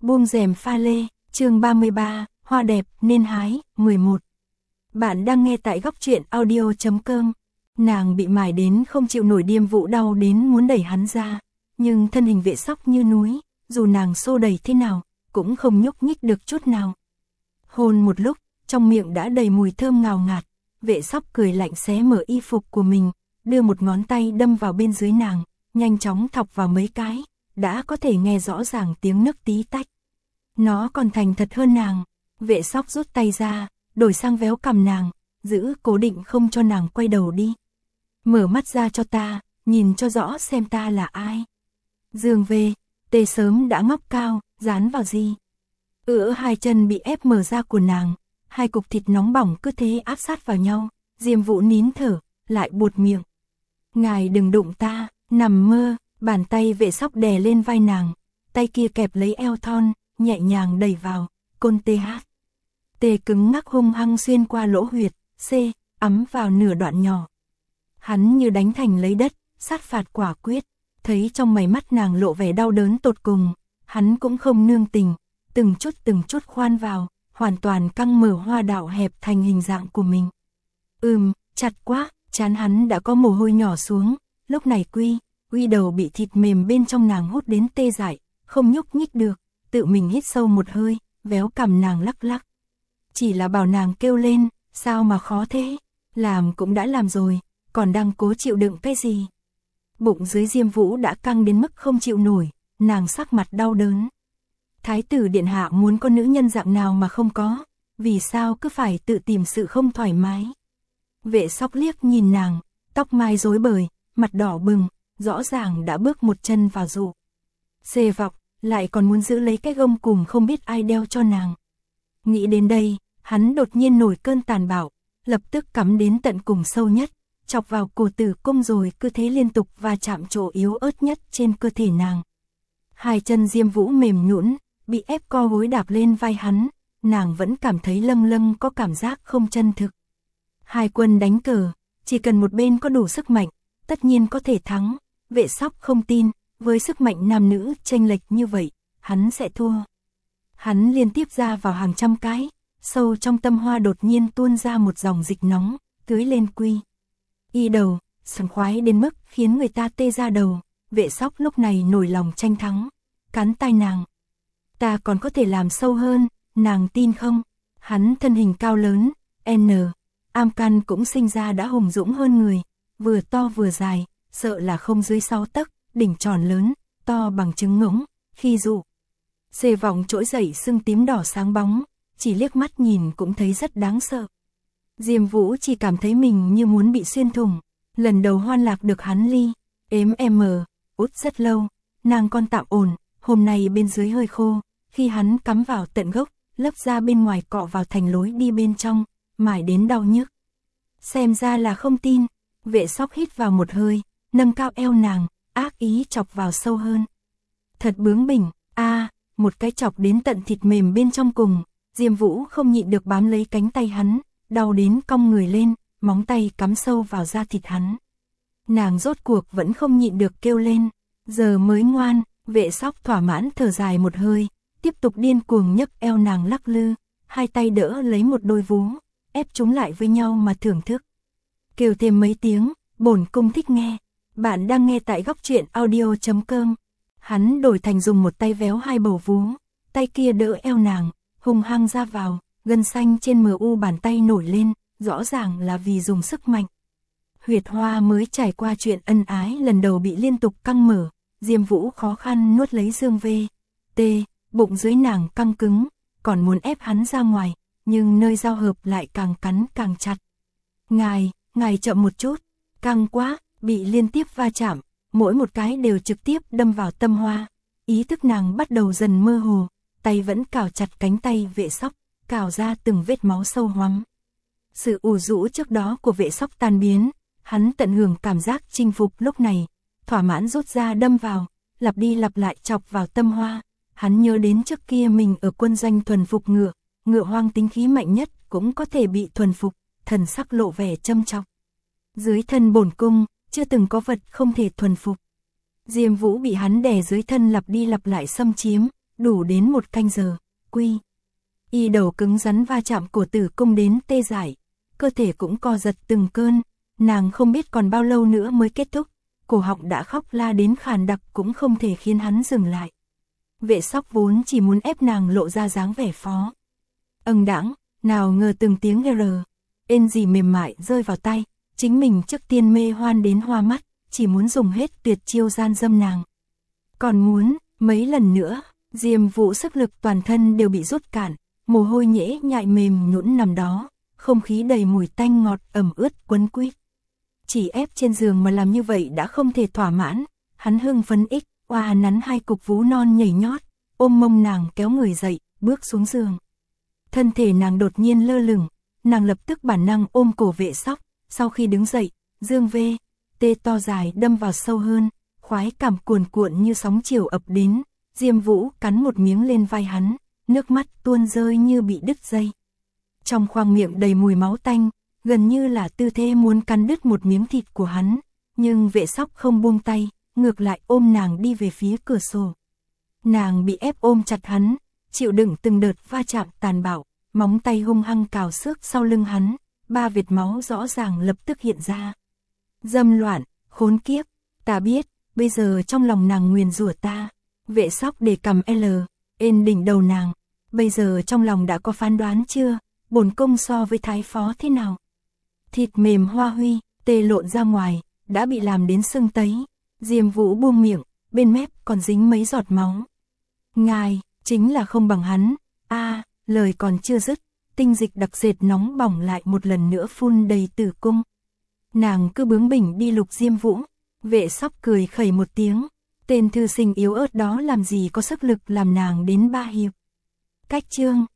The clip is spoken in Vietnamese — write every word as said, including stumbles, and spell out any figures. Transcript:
Buông rèm pha lê, chương ba mươi ba, hoa đẹp nên hái, mười một. Bạn đang nghe tại góc truyện audio chấm com. Nàng bị mài đến không chịu nổi, Điềm Vũ đau đến muốn đẩy hắn ra, nhưng thân hình Vệ Sóc như núi, dù nàng xô đẩy thế nào, cũng không nhúc nhích được chút nào. Hôn một lúc, trong miệng đã đầy mùi thơm ngào ngạt, Vệ Sóc cười lạnh xé mở y phục của mình, đưa một ngón tay đâm vào bên dưới nàng, nhanh chóng thọc vào mấy cái, đã có thể nghe rõ ràng tiếng nấc tí tách. Nó còn thành thật hơn nàng. Vệ Sóc rút tay ra, đổi sang véo cằm nàng, giữ cố định không cho nàng quay đầu đi. Mở mắt ra cho ta, nhìn cho rõ xem ta là ai. Dương về, tê sớm đã ngóc cao, dán vào gì. Ửa hai chân bị ép mở ra của nàng, hai cục thịt nóng bỏng cứ thế áp sát vào nhau. Diêm Vũ nín thở, lại buột miệng. Ngài đừng đụng ta, nằm mơ. Bàn tay Vệ Sóc đè lên vai nàng, tay kia kẹp lấy eo thon, nhẹ nhàng đẩy vào, côn tê hát. Tê cứng ngắc hung hăng xuyên qua lỗ huyệt, C, ấm vào nửa đoạn nhỏ. Hắn như đánh thành lấy đất, sát phạt quả quyết, thấy trong mày mắt nàng lộ vẻ đau đớn tột cùng, hắn cũng không nương tình, từng chút từng chút khoan vào, hoàn toàn căng mở hoa đạo hẹp thành hình dạng của mình. Ừm, chặt quá, trán hắn đã có mồ hôi nhỏ xuống, lúc này quy. Quy đầu bị thịt mềm bên trong nàng hút đến tê dại, không nhúc nhích được, tự mình hít sâu một hơi, véo cằm nàng lắc lắc. Chỉ là bảo nàng kêu lên, sao mà khó thế, làm cũng đã làm rồi, còn đang cố chịu đựng cái gì. Bụng dưới Diêm Vũ đã căng đến mức không chịu nổi, nàng sắc mặt đau đớn. Thái tử điện hạ muốn có nữ nhân dạng nào mà không có, vì sao cứ phải tự tìm sự không thoải mái. Vệ Sóc liếc nhìn nàng, tóc mai rối bời, mặt đỏ bừng. Rõ ràng đã bước một chân vào dụ. Xê vọc, lại còn muốn giữ lấy cái gông cùm không biết ai đeo cho nàng. Nghĩ đến đây, hắn đột nhiên nổi cơn tàn bạo, lập tức cắm đến tận cùng sâu nhất, chọc vào cổ tử cung rồi cứ thế liên tục và chạm chỗ yếu ớt nhất trên cơ thể nàng. Hai chân Diêm Vũ mềm nhũn, bị ép co gối đạp lên vai hắn, nàng vẫn cảm thấy lâng lâng có cảm giác không chân thực. Hai quân đánh cờ, chỉ cần một bên có đủ sức mạnh, tất nhiên có thể thắng. Vệ Sóc không tin, với sức mạnh nam nữ chênh lệch như vậy, hắn sẽ thua. Hắn liên tiếp ra vào hàng trăm cái, sâu trong tâm hoa đột nhiên tuôn ra một dòng dịch nóng, tưới lên quy. Y đầu, sảng khoái đến mức khiến người ta tê ra đầu. Vệ Sóc lúc này nổi lòng tranh thắng, cắn tai nàng. Ta còn có thể làm sâu hơn, nàng tin không? Hắn thân hình cao lớn, N, am căn cũng sinh ra đã hùng dũng hơn người, vừa to vừa dài. Sợ là không dưới sáu tấc, đỉnh tròn lớn, to bằng trứng ngỗng, khi dụ. Xê vọng trỗi dậy sưng tím đỏ sáng bóng, chỉ liếc mắt nhìn cũng thấy rất đáng sợ. Diêm Vũ chỉ cảm thấy mình như muốn bị xuyên thủng, lần đầu hoan lạc được hắn ly, ếm em út rất lâu, nàng con tạm ổn, hôm nay bên dưới hơi khô, khi hắn cắm vào tận gốc, lấp ra bên ngoài cọ vào thành lối đi bên trong, mải đến đau nhức. Xem ra là không tin, Vệ Sóc hít vào một hơi. Nâng cao eo nàng, ác ý chọc vào sâu hơn. Thật bướng bỉnh, a à, một cái chọc đến tận thịt mềm bên trong cùng, Diêm Vũ không nhịn được bám lấy cánh tay hắn, đau đến cong người lên, móng tay cắm sâu vào da thịt hắn. Nàng rốt cuộc vẫn không nhịn được kêu lên, giờ mới ngoan. Vệ Sóc thỏa mãn thở dài một hơi, tiếp tục điên cuồng nhấc eo nàng lắc lư, hai tay đỡ lấy một đôi vú, ép chúng lại với nhau mà thưởng thức. Kêu thêm mấy tiếng, bổn cung thích nghe. Bạn đang nghe tại góc truyện audio chấm com. Hắn đổi thành dùng một tay véo hai bầu vú, tay kia đỡ eo nàng, hung hăng ra vào, gân xanh trên mờ u bàn tay nổi lên, rõ ràng là vì dùng sức mạnh. Huyệt hoa mới trải qua chuyện ân ái lần đầu bị liên tục căng mở, Diêm Vũ khó khăn nuốt lấy dương vê, tê, bụng dưới nàng căng cứng, còn muốn ép hắn ra ngoài, nhưng nơi giao hợp lại càng cắn càng chặt. Ngài, ngài chậm một chút, căng quá. Bị liên tiếp va chạm, mỗi một cái đều trực tiếp đâm vào tâm hoa. Ý thức nàng bắt đầu dần mơ hồ, tay vẫn cào chặt cánh tay Vệ Sóc, cào ra từng vết máu sâu hoắm. Sự ủ rũ trước đó của Vệ Sóc tan biến, hắn tận hưởng cảm giác chinh phục lúc này, thỏa mãn rút ra đâm vào, lặp đi lặp lại chọc vào tâm hoa. Hắn nhớ đến trước kia mình ở quân doanh thuần phục ngựa, ngựa hoang tính khí mạnh nhất cũng có thể bị thuần phục, thần sắc lộ vẻ châm chọc. Dưới thân bổn cung, chưa từng có vật không thể thuần phục. Diêm Vũ bị hắn đè dưới thân lặp đi lặp lại xâm chiếm, đủ đến một canh giờ, quy. Y đầu cứng rắn va chạm cổ tử cung đến tê dại, cơ thể cũng co giật từng cơn, nàng không biết còn bao lâu nữa mới kết thúc, cổ họng đã khóc la đến khàn đặc cũng không thể khiến hắn dừng lại. Vệ Sóc vốn chỉ muốn ép nàng lộ ra dáng vẻ phó. Âng đãng, nào ngờ từng tiếng R, ên gì mềm mại rơi vào tay, chính mình trước tiên mê hoan đến hoa mắt, chỉ muốn dùng hết tuyệt chiêu gian dâm nàng. Còn muốn, mấy lần nữa, Diêm Vũ sức lực toàn thân đều bị rút cạn, mồ hôi nhễ nhại mềm nhũn nằm đó, không khí đầy mùi tanh ngọt ẩm ướt quấn quýt. Chỉ ép trên giường mà làm như vậy đã không thể thỏa mãn, hắn hưng phấn ích, oa nắn hai cục vú non nhảy nhót, ôm mông nàng kéo người dậy, bước xuống giường. Thân thể nàng đột nhiên lơ lửng, nàng lập tức bản năng ôm cổ Vệ Sóc, sau khi đứng dậy, dương vê, tê to dài đâm vào sâu hơn, khoái cảm cuồn cuộn như sóng chiều ập đến, Diêm Vũ cắn một miếng lên vai hắn, nước mắt tuôn rơi như bị đứt dây. Trong khoang miệng đầy mùi máu tanh, gần như là tư thế muốn cắn đứt một miếng thịt của hắn, nhưng Vệ Sóc không buông tay, ngược lại ôm nàng đi về phía cửa sổ. Nàng bị ép ôm chặt hắn, chịu đựng từng đợt va chạm tàn bạo, móng tay hung hăng cào xước sau lưng hắn, ba vệt máu rõ ràng lập tức hiện ra. Dâm loạn, khốn kiếp, ta biết, bây giờ trong lòng nàng nguyền rủa ta. Vệ Sóc để cầm L, ên đỉnh đầu nàng, bây giờ trong lòng đã có phán đoán chưa, bổn cung so với thái phó thế nào? Thịt mềm hoa huy, tê lộn ra ngoài, đã bị làm đến sưng tấy. Diêm Vũ buông miệng, bên mép còn dính mấy giọt máu. Ngài, chính là không bằng hắn. A, à, lời còn chưa dứt, tinh dịch đặc dệt nóng bỏng lại một lần nữa phun đầy tử cung. Nàng cứ bướng bỉnh đi lục Diêm Vũ. Vệ Sóc cười khẩy một tiếng, tên thư sinh yếu ớt đó làm gì có sức lực làm nàng đến ba hiệp. Cách chương